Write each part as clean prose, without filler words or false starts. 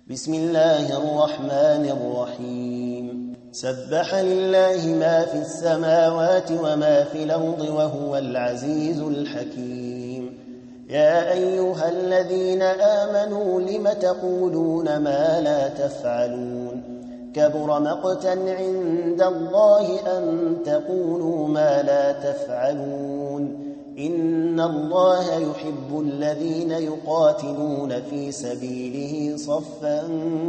بسم الله الرحمن الرحيم سبح لله ما في السماوات وما في الأرض وهو العزيز الحكيم يا أيها الذين آمنوا لم تقولون ما لا تفعلون كبر مقتا عند الله أن تقولوا ما لا تفعلون إن الله يحب الذين يقاتلون في سبيله صفا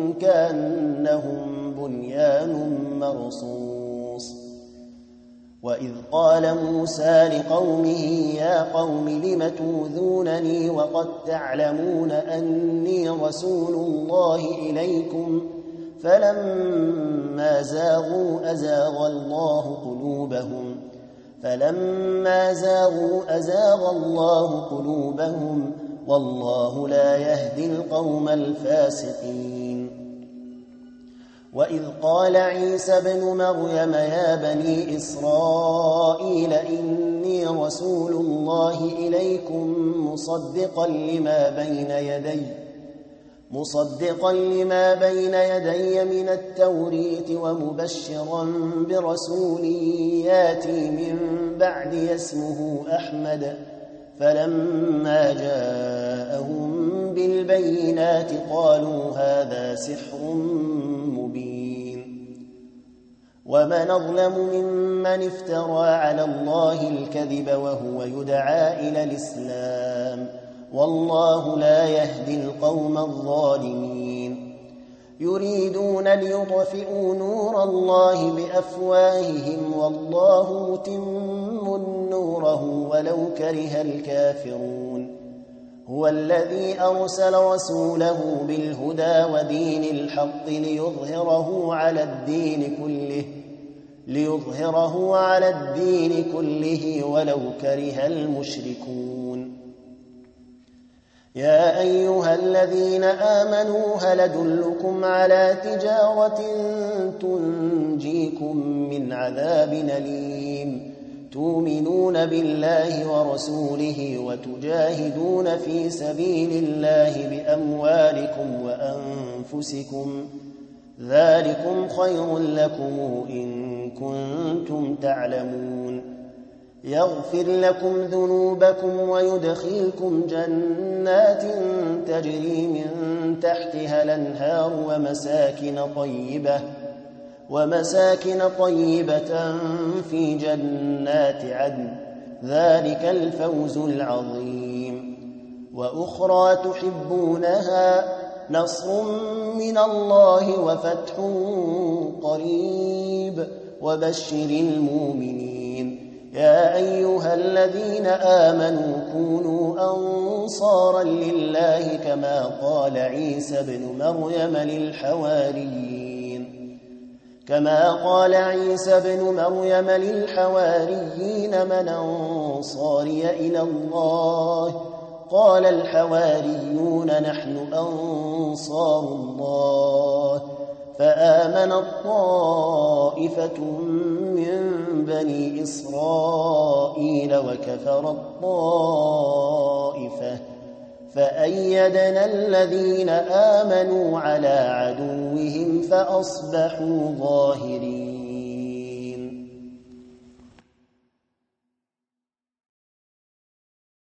كأنهم بنيان مرصوص وإذ قال موسى لقومه يا قوم لم توذونني وقد تعلمون أني رسول الله إليكم فلما زاغوا أزاغ الله قلوبهم والله لا يهدي القوم الفاسقين وإذ قال عيسى ابن مريم يا بني إسرائيل إني رسول الله إليكم مصدقا لما بين يدي من التوريت ومبشرا برسول ياتي من بعد اسمه أحمد فلما جاءهم بالبينات قالوا هذا سحر مبين ومن أظلم ممن افترى على الله الكذب وهو يدعى إلى الإسلام والله لا يهدي القوم الظالمين يريدون ليطفئوا نور الله بأفواههم والله متم نوره ولو كره الكافرون هو الذي أرسل رسوله بالهدى ودين الحق ليظهره على الدين كله ولو كره المشركون يا أيها الذين آمنوا هل أدلكم على تجارة تنجيكم من عذاب أليم تؤمنون بالله ورسوله وتجاهدون في سبيل الله بأموالكم وأنفسكم ذلكم خير لكم إن كنتم تعلمون يغفر لكم ذنوبكم ويدخلكم جنات تجري من تحتها الأنهار ومساكن طيبة في جنات عدن ذلك الفوز العظيم وأخرى تحبونها نصر من الله وفتح قريب وبشر المؤمنين يا أيها الذين آمنوا كونوا أنصارا لله كما قال عيسى ابن مريم للحواريين من أنصاري إلى الله قال الحواريون نحن أنصار الله فآمنت طائفة من بني إسرائيل وكفرت طائفة فأيدنا الذين آمنوا على عدوهم فأصبحوا ظاهرين